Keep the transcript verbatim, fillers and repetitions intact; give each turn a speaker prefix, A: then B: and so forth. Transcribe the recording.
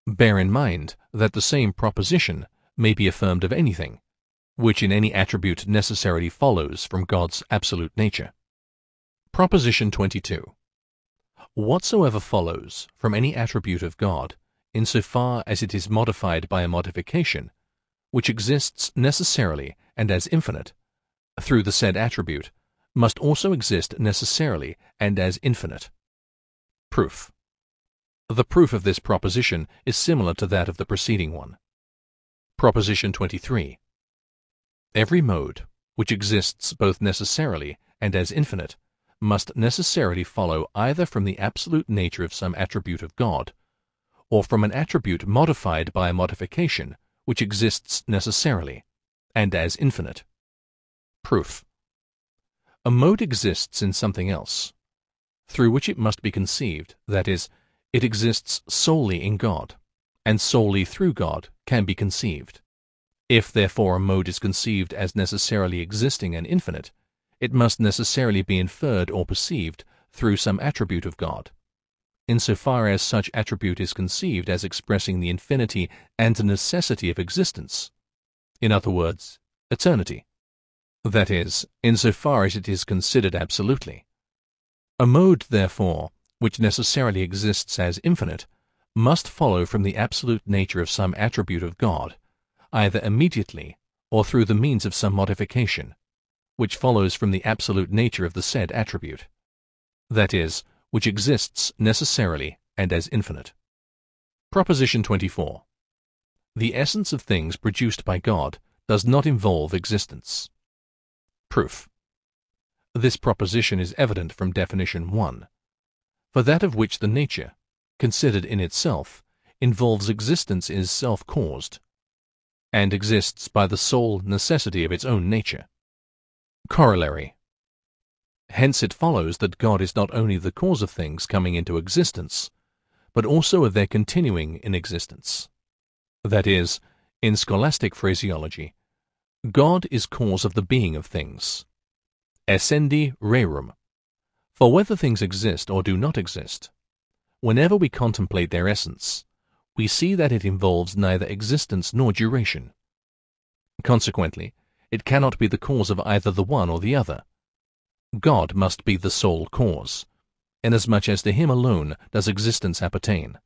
A: Bear in mind that the same proposition may be affirmed of anything, which in any attribute necessarily follows from God's absolute nature. Proposition twenty-two. Whatsoever follows from any attribute of God, in so far as it is modified by a modification, which exists necessarily and as infinite, through the said attribute, must also exist necessarily and as infinite. Proof. The proof of this proposition is similar to that of the preceding one. Proposition twenty-three. Every mode, which exists both necessarily and as infinite, must necessarily follow either from the absolute nature of some attribute of God, or from an attribute modified by a modification which exists necessarily and as infinite. Proof. A mode exists in something else, through which it must be conceived, that is, it exists solely in God, and solely through God can be conceived. If therefore a mode is conceived as necessarily existing and infinite, it must necessarily be inferred or perceived through some attribute of God, in so far as such attribute is conceived as expressing the infinity and necessity of existence, in other words, eternity. That is, in so far as it is considered absolutely. A mode, therefore, which necessarily exists as infinite, must follow from the absolute nature of some attribute of God, either immediately or through the means of some modification, which follows from the absolute nature of the said attribute, that is, which exists necessarily and as infinite. Proposition twenty-four. The essence of things produced by God does not involve existence. Proof. This proposition is evident from definition one. For that of which the nature, considered in itself, involves existence is self-caused, and exists by the sole necessity of its own nature. Corollary. Hence it follows that God is not only the cause of things coming into existence, but also of their continuing in existence. That is, in scholastic phraseology, God is cause of the being of things. Essendi rerum. For whether things exist or do not exist, whenever we contemplate their essence, we see that it involves neither existence nor duration. Consequently, it cannot be the cause of either the one or the other. God must be the sole cause, inasmuch as to him alone does existence appertain.